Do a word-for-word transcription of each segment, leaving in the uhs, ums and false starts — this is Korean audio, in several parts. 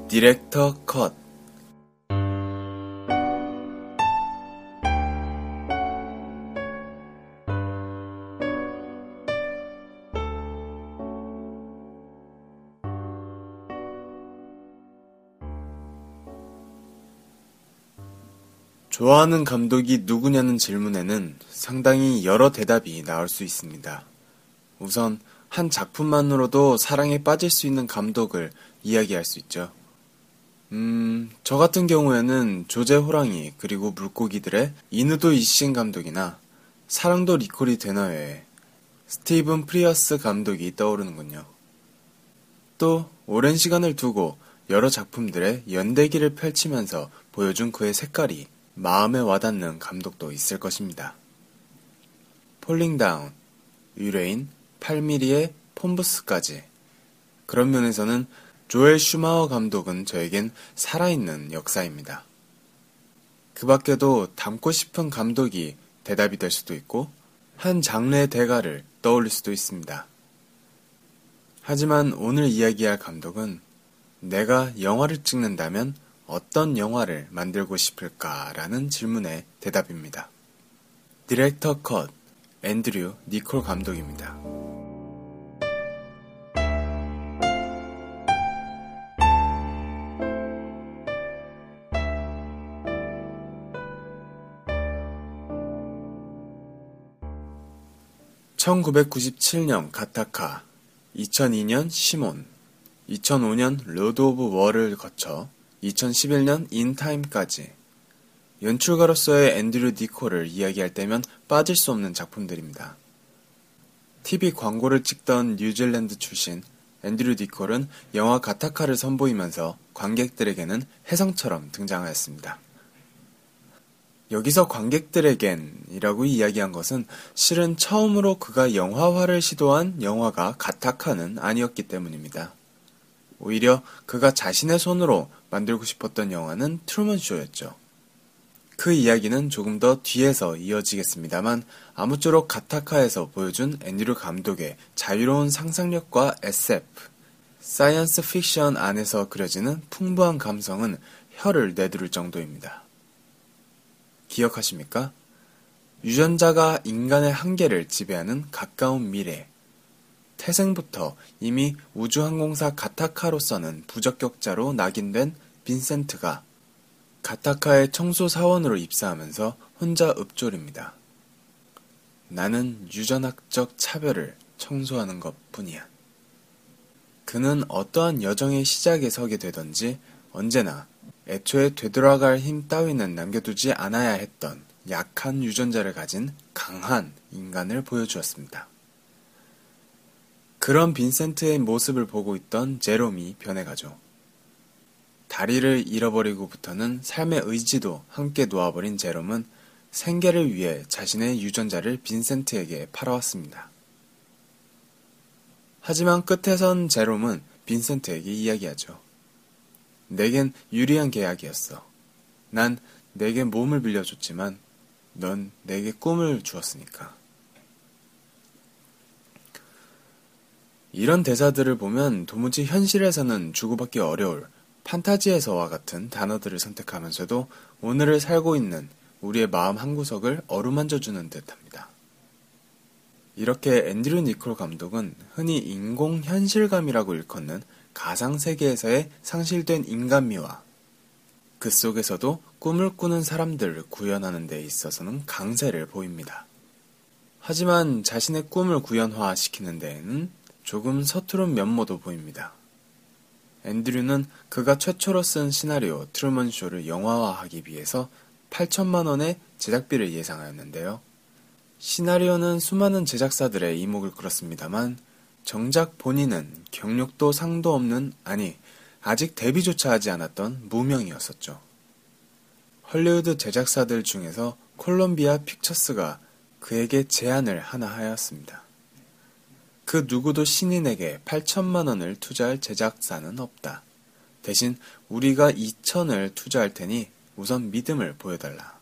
디렉터 컷. 좋아하는 감독이 누구냐는 질문에는 상당히 여러 대답이 나올 수 있습니다. 우선 한 작품만으로도 사랑에 빠질 수 있는 감독을 이야기할 수 있죠. 음, 저 같은 경우에는 조제 호랑이 그리고 물고기들의 이누도 이신 감독이나 사랑도 리콜이 되나요의 스티븐 프리어스 감독이 떠오르는군요. 또 오랜 시간을 두고 여러 작품들의 연대기를 펼치면서 보여준 그의 색깔이 마음에 와닿는 감독도 있을 것입니다. 폴링 다운, 의뢰인, 팔 밀리미터의 폼부스까지. 그런 면에서는 조엘 슈마허 감독은 저에겐 살아있는 역사입니다. 그 밖에도 닮고 싶은 감독이 대답이 될 수도 있고 한 장르의 대가를 떠올릴 수도 있습니다. 하지만 오늘 이야기할 감독은 내가 영화를 찍는다면 어떤 영화를 만들고 싶을까라는 질문의 대답입니다. 디렉터 컷, 앤드류 니콜 감독입니다. 천구백구십칠 년 가타카, 이천이 년 시몬, 이천오 년 로드 오브 워를 거쳐 이천십일 년 인타임까지 연출가로서의 앤드류 니콜을 이야기할 때면 빠질 수 없는 작품들입니다. 티비 광고를 찍던 뉴질랜드 출신 앤드류 니콜은 영화 가타카를 선보이면서 관객들에게는 혜성처럼 등장하였습니다. 여기서 관객들에겐 이라고 이야기한 것은 실은 처음으로 그가 영화화를 시도한 영화가 가타카는 아니었기 때문입니다. 오히려 그가 자신의 손으로 만들고 싶었던 영화는 트루먼 쇼였죠. 그 이야기는 조금 더 뒤에서 이어지겠습니다만 아무쪼록 가타카에서 보여준 앤드류 감독의 자유로운 상상력과 에스에프, 사이언스 픽션 안에서 그려지는 풍부한 감성은 혀를 내두를 정도입니다. 기억하십니까? 유전자가 인간의 한계를 지배하는 가까운 미래. 태생부터 이미 우주항공사 가타카로서는 부적격자로 낙인된 빈센트가 가타카의 청소사원으로 입사하면서 혼자 읊조립니다. 나는 유전학적 차별을 청소하는 것 뿐이야. 그는 어떠한 여정의 시작에 서게 되던지 언제나 애초에 되돌아갈 힘 따위는 남겨두지 않아야 했던 약한 유전자를 가진 강한 인간을 보여주었습니다. 그런 빈센트의 모습을 보고 있던 제롬이 변해가죠. 다리를 잃어버리고부터는 삶의 의지도 함께 놓아버린 제롬은 생계를 위해 자신의 유전자를 빈센트에게 팔아왔습니다. 하지만 끝에선 제롬은 빈센트에게 이야기하죠. 내겐 유리한 계약이었어. 난 내게 몸을 빌려줬지만 넌 내게 꿈을 주었으니까. 이런 대사들을 보면 도무지 현실에서는 주고받기 어려울 판타지에서와 같은 단어들을 선택하면서도 오늘을 살고 있는 우리의 마음 한구석을 어루만져주는 듯합니다. 이렇게 앤드류 니콜 감독은 흔히 인공현실감이라고 일컫는 가상세계에서의 상실된 인간미와 그 속에서도 꿈을 꾸는 사람들을 구현하는 데 있어서는 강세를 보입니다. 하지만 자신의 꿈을 구현화시키는 데에는 조금 서투른 면모도 보입니다. 앤드류는 그가 최초로 쓴 시나리오 트루먼 쇼를 영화화하기 위해서 팔천만 원의 제작비를 예상하였는데요. 시나리오는 수많은 제작사들의 이목을 끌었습니다만 정작 본인은 경력도 상도 없는, 아니 아직 데뷔조차 하지 않았던 무명이었었죠. 헐리우드 제작사들 중에서 콜롬비아 픽처스가 그에게 제안을 하나 하였습니다. 그 누구도 신인에게 팔천만 원을 투자할 제작사는 없다. 대신 우리가 이천을 투자할 테니 우선 믿음을 보여달라.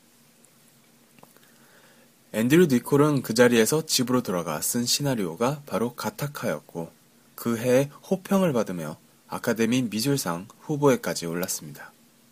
앤드류 니콜은 그 자리에서 집으로 돌아가 쓴 시나리오가 바로 가타카였고 그 해에 호평을 받으며 아카데미 미술상 후보에까지 올랐습니다.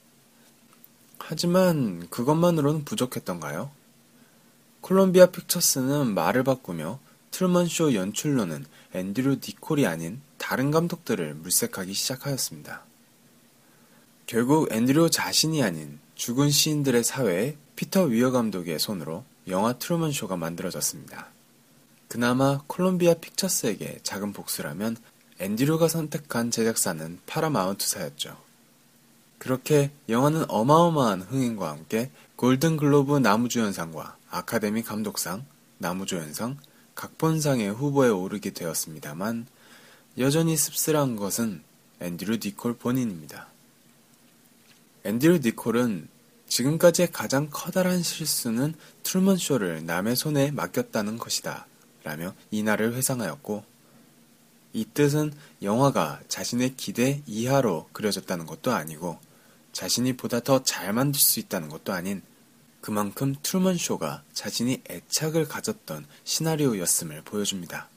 하지만 그것만으로는 부족했던가요? 콜롬비아 픽처스는 말을 바꾸며 트루먼쇼 연출로는 앤드류 니콜이 아닌 다른 감독들을 물색하기 시작하였습니다. 결국 앤드류 자신이 아닌 죽은 시인들의 사회에 피터 위어 감독의 손으로 영화 트루먼쇼가 만들어졌습니다. 그나마 콜롬비아 픽처스에게 작은 복수라면 앤드류가 선택한 제작사는 파라마운트사였죠. 그렇게 영화는 어마어마한 흥행과 함께 골든글로브 나무주연상과 아카데미 감독상, 나무조연상, 각본상의 후보에 오르게 되었습니다만 여전히 씁쓸한 것은 앤드류 니콜 본인입니다. 앤드류 니콜은 지금까지의 가장 커다란 실수는 트루먼쇼를 남의 손에 맡겼다는 것이다 라며 이날을 회상하였고, 이 뜻은 영화가 자신의 기대 이하로 그려졌다는 것도 아니고 자신이 보다 더 잘 만들 수 있다는 것도 아닌 그만큼 트루먼쇼가 자신이 애착을 가졌던 시나리오였음을 보여줍니다.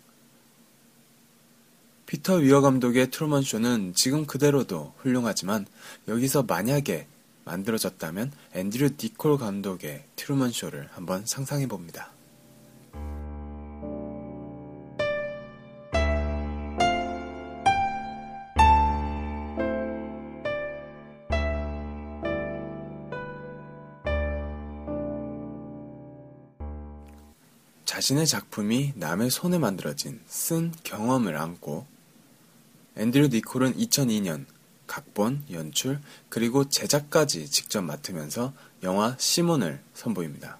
피터 위어 감독의 트루먼쇼는 지금 그대로도 훌륭하지만 여기서 만약에 만들어졌다면 앤드류 니콜 감독의 트루먼쇼를 한번 상상해봅니다. 자신의 작품이 남의 손에 만들어진 쓴 경험을 안고 앤드류 니콜은 이천이 년 각본, 연출, 그리고 제작까지 직접 맡으면서 영화 시몬을 선보입니다.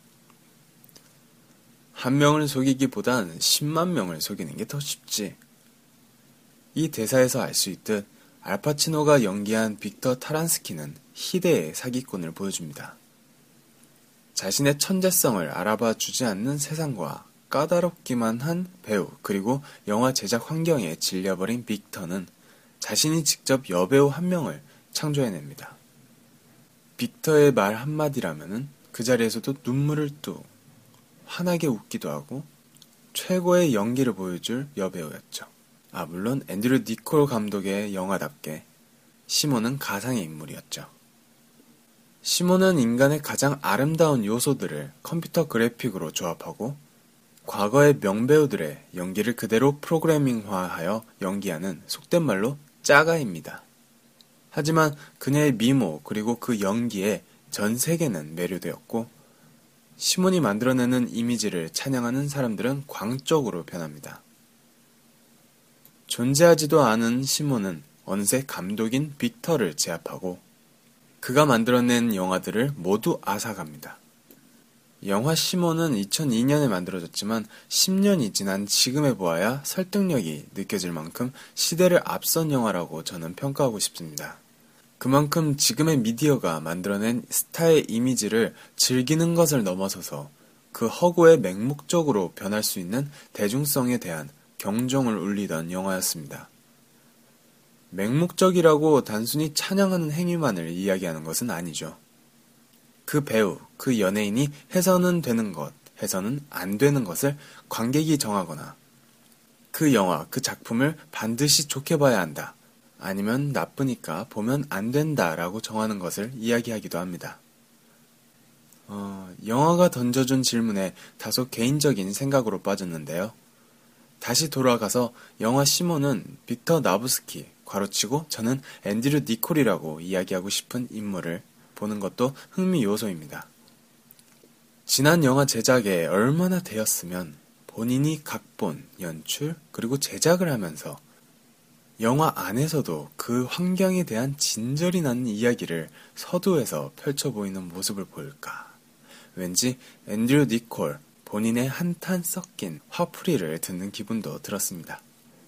한 명을 속이기보단 십만 명을 속이는 게 더 쉽지. 이 대사에서 알 수 있듯 알파치노가 연기한 빅터 타란스키는 희대의 사기꾼을 보여줍니다. 자신의 천재성을 알아봐 주지 않는 세상과 까다롭기만 한 배우 그리고 영화 제작 환경에 질려버린 빅터는 자신이 직접 여배우 한 명을 창조해냅니다. 빅터의 말 한마디라면은 그 자리에서도 눈물을 뚝 환하게 웃기도 하고 최고의 연기를 보여줄 여배우였죠. 아, 물론 앤드류 니콜 감독의 영화답게 시몬은 가상의 인물이었죠. 시몬은 인간의 가장 아름다운 요소들을 컴퓨터 그래픽으로 조합하고 과거의 명배우들의 연기를 그대로 프로그래밍화하여 연기하는 속된 말로 짜가입니다. 하지만 그녀의 미모 그리고 그 연기에 전 세계는 매료되었고 시몬이 만들어내는 이미지를 찬양하는 사람들은 광적으로 변합니다. 존재하지도 않은 시몬은 어느새 감독인 빅터를 제압하고 그가 만들어낸 영화들을 모두 앗아갑니다. 영화 시몬은 이천이 년에 만들어졌지만 십 년이 지난 지금에 보아야 설득력이 느껴질 만큼 시대를 앞선 영화라고 저는 평가하고 싶습니다. 그만큼 지금의 미디어가 만들어낸 스타의 이미지를 즐기는 것을 넘어서서 그 허구에 맹목적으로 변할 수 있는 대중성에 대한 경종을 울리던 영화였습니다. 맹목적이라고 단순히 찬양하는 행위만을 이야기하는 것은 아니죠. 그 배우, 그 연예인이 해서는 되는 것, 해서는 안 되는 것을 관객이 정하거나 그 영화, 그 작품을 반드시 좋게 봐야 한다, 아니면 나쁘니까 보면 안 된다라고 정하는 것을 이야기하기도 합니다. 어, 영화가 던져준 질문에 다소 개인적인 생각으로 빠졌는데요. 다시 돌아가서 영화 시몬은 빅터 나부스키, 괄호치고 저는 앤드류 니콜이라고 이야기하고 싶은 인물을 보는 것도 흥미 요소입니다. 지난 영화 제작에 얼마나 되었으면 본인이 각본, 연출, 그리고 제작을 하면서 영화 안에서도 그 환경에 대한 진절이 나는 이야기를 서두에서 펼쳐 보이는 모습을 보일까. 왠지 앤드류 니콜 본인의 한탄 섞인 화풀이를 듣는 기분도 들었습니다.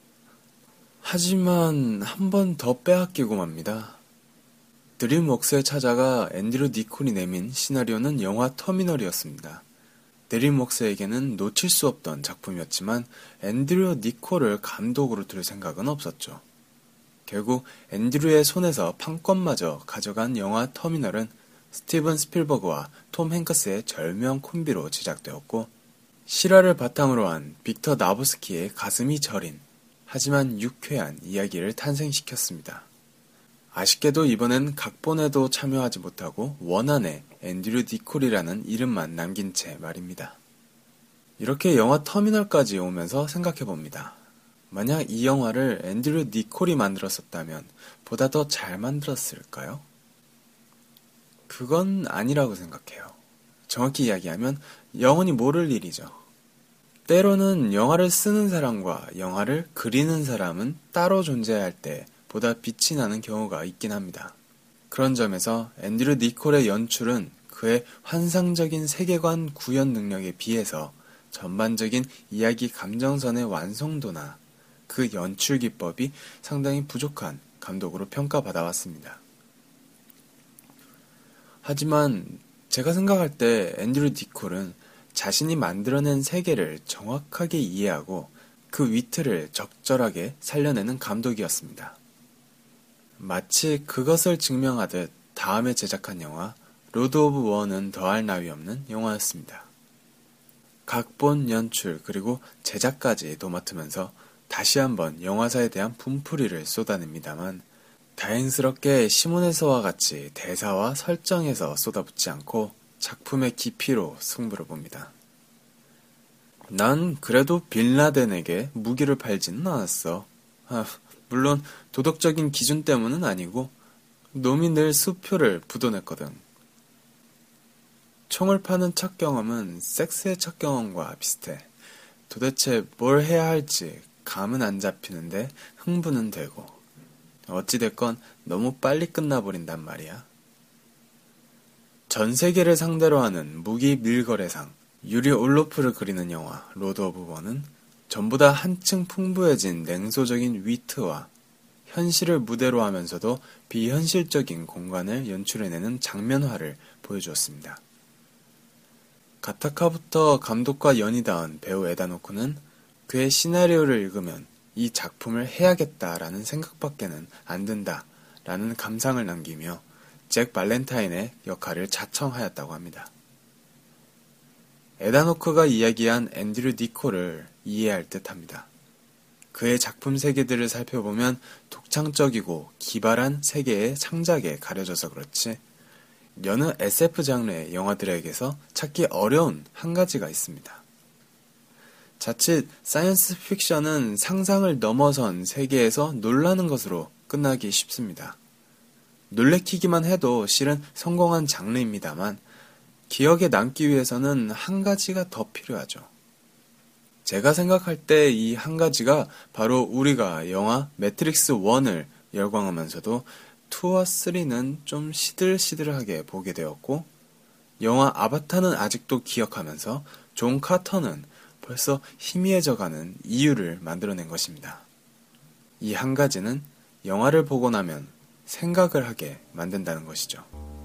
하지만 한 번 더 빼앗기고 맙니다. 드림웍스에 찾아가 앤드류 니콜이 내민 시나리오는 영화 터미널이었습니다. 드림웍스에게는 놓칠 수 없던 작품이었지만 앤드류 니콜을 감독으로 둘 생각은 없었죠. 결국 앤드류의 손에서 판권마저 가져간 영화 터미널은 스티븐 스필버그와 톰 행크스의 절묘한 콤비로 제작되었고 실화를 바탕으로 한 빅터 나부스키의 가슴이 저린 하지만 유쾌한 이야기를 탄생시켰습니다. 아쉽게도 이번엔 각본에도 참여하지 못하고 원안에 앤드류 니콜이라는 이름만 남긴 채 말입니다. 이렇게 영화 터미널까지 오면서 생각해봅니다. 만약 이 영화를 앤드류 니콜이 만들었었다면 보다 더 잘 만들었을까요? 그건 아니라고 생각해요. 정확히 이야기하면 영원히 모를 일이죠. 때로는 영화를 쓰는 사람과 영화를 그리는 사람은 따로 존재할 때 보다 빛이 나는 경우가 있긴 합니다. 그런 점에서 앤드류 니콜의 연출은 그의 환상적인 세계관 구현 능력에 비해서 전반적인 이야기 감정선의 완성도나 그 연출 기법이 상당히 부족한 감독으로 평가받아왔습니다. 하지만 제가 생각할 때 앤드류 니콜은 자신이 만들어낸 세계를 정확하게 이해하고 그 위트를 적절하게 살려내는 감독이었습니다. 마치 그것을 증명하듯 다음에 제작한 영화 로드 오브 워는 더할 나위 없는 영화였습니다. 각본, 연출, 그리고 제작까지 도맡으면서 다시 한번 영화사에 대한 분풀이를 쏟아냅니다만 다행스럽게 시몬에서와 같이 대사와 설정에서 쏟아붓지 않고 작품의 깊이로 승부를 봅니다. 난 그래도 빌라덴에게 무기를 팔지는 않았어. 아, 물론 도덕적인 기준 때문은 아니고 놈이 늘 수표를 부도냈거든. 총을 파는 첫 경험은 섹스의 첫 경험과 비슷해. 도대체 뭘 해야 할지 감은 안 잡히는데 흥분은 되고 어찌됐건 너무 빨리 끝나버린단 말이야. 전 세계를 상대로 하는 무기 밀거래상 유리 올로프를 그리는 영화 로드 오브 워는 전보다 한층 풍부해진 냉소적인 위트와 현실을 무대로 하면서도 비현실적인 공간을 연출해내는 장면화를 보여주었습니다. 가타카부터 감독과 연이 닿은 배우 에다노크는 그의 시나리오를 읽으면 이 작품을 해야겠다라는 생각밖에는 안 든다라는 감상을 남기며 잭 발렌타인의 역할을 자청하였다고 합니다. 에다노크가 이야기한 앤드류 니콜을 이해할 듯합니다. 그의 작품 세계들을 살펴보면 독창적이고 기발한 세계의 창작에 가려져서 그렇지 여느 에스에프 장르의 영화들에게서 찾기 어려운 한 가지가 있습니다. 자칫 사이언스 픽션은 상상을 넘어선 세계에서 놀라는 것으로 끝나기 쉽습니다. 놀래키기만 해도 실은 성공한 장르입니다만 기억에 남기 위해서는 한 가지가 더 필요하죠. 제가 생각할 때 이 한 가지가 바로 우리가 영화 매트릭스 원을 열광하면서도 이와 삼는 좀 시들시들하게 보게 되었고 영화 아바타는 아직도 기억하면서 존 카터는 벌써 희미해져가는 이유를 만들어낸 것입니다. 이 한 가지는 영화를 보고 나면 생각을 하게 만든다는 것이죠.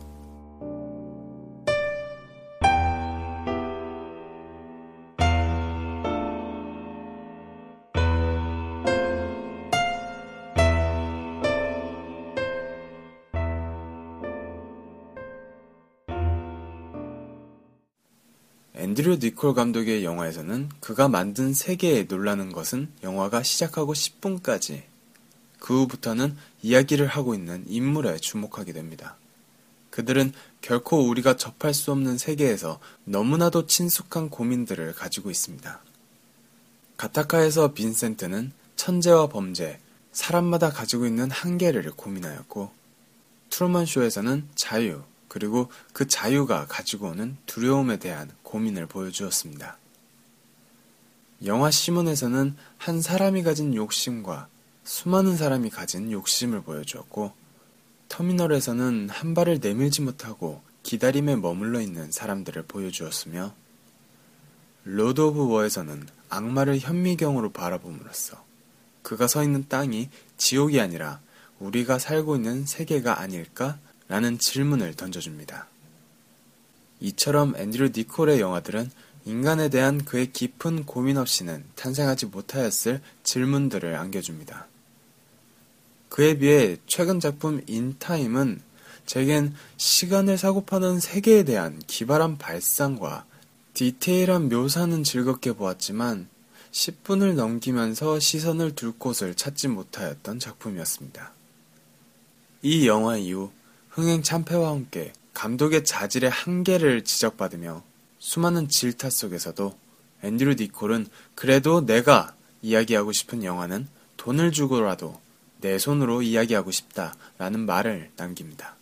앤드류 니콜 감독의 영화에서는 그가 만든 세계에 놀라는 것은 영화가 시작하고 십 분까지 그 후부터는 이야기를 하고 있는 인물에 주목하게 됩니다. 그들은 결코 우리가 접할 수 없는 세계에서 너무나도 친숙한 고민들을 가지고 있습니다. 가타카에서 빈센트는 천재와 범죄, 사람마다 가지고 있는 한계를 고민하였고 트루먼 쇼에서는 자유, 그리고 그 자유가 가지고 오는 두려움에 대한 고민을 보여주었습니다. 영화 시몬에서는 한 사람이 가진 욕심과 수많은 사람이 가진 욕심을 보여주었고 터미널에서는 한 발을 내밀지 못하고 기다림에 머물러 있는 사람들을 보여주었으며 로드 오브 워에서는 악마를 현미경으로 바라봄으로써 그가 서 있는 땅이 지옥이 아니라 우리가 살고 있는 세계가 아닐까? 라는 질문을 던져줍니다. 이처럼 앤드류 니콜의 영화들은 인간에 대한 그의 깊은 고민 없이는 탄생하지 못하였을 질문들을 안겨줍니다. 그에 비해 최근 작품 인타임은 제겐 시간을 사고파는 세계에 대한 기발한 발상과 디테일한 묘사는 즐겁게 보았지만 십 분을 넘기면서 시선을 둘 곳을 찾지 못하였던 작품이었습니다. 이 영화 이후 흥행 참패와 함께 감독의 자질의 한계를 지적받으며 수많은 질타 속에서도 앤드류 니콜은 그래도 내가 이야기하고 싶은 영화는 돈을 주고라도 내 손으로 이야기하고 싶다라는 말을 남깁니다.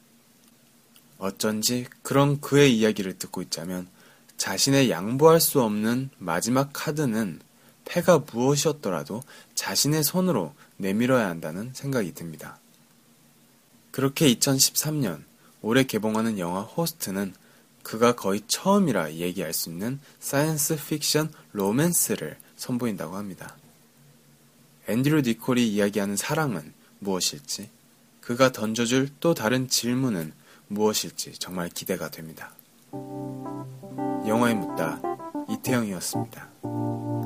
어쩐지 그런 그의 이야기를 듣고 있자면 자신의 양보할 수 없는 마지막 카드는 패가 무엇이었더라도 자신의 손으로 내밀어야 한다는 생각이 듭니다. 그렇게 이천십삼 년 올해 개봉하는 영화 호스트는 그가 거의 처음이라 얘기할 수 있는 사이언스 픽션 로맨스를 선보인다고 합니다. 앤드류 니콜이 이야기하는 사랑은 무엇일지, 그가 던져줄 또 다른 질문은 무엇일지 정말 기대가 됩니다. 영화에 묻다 이태영이었습니다.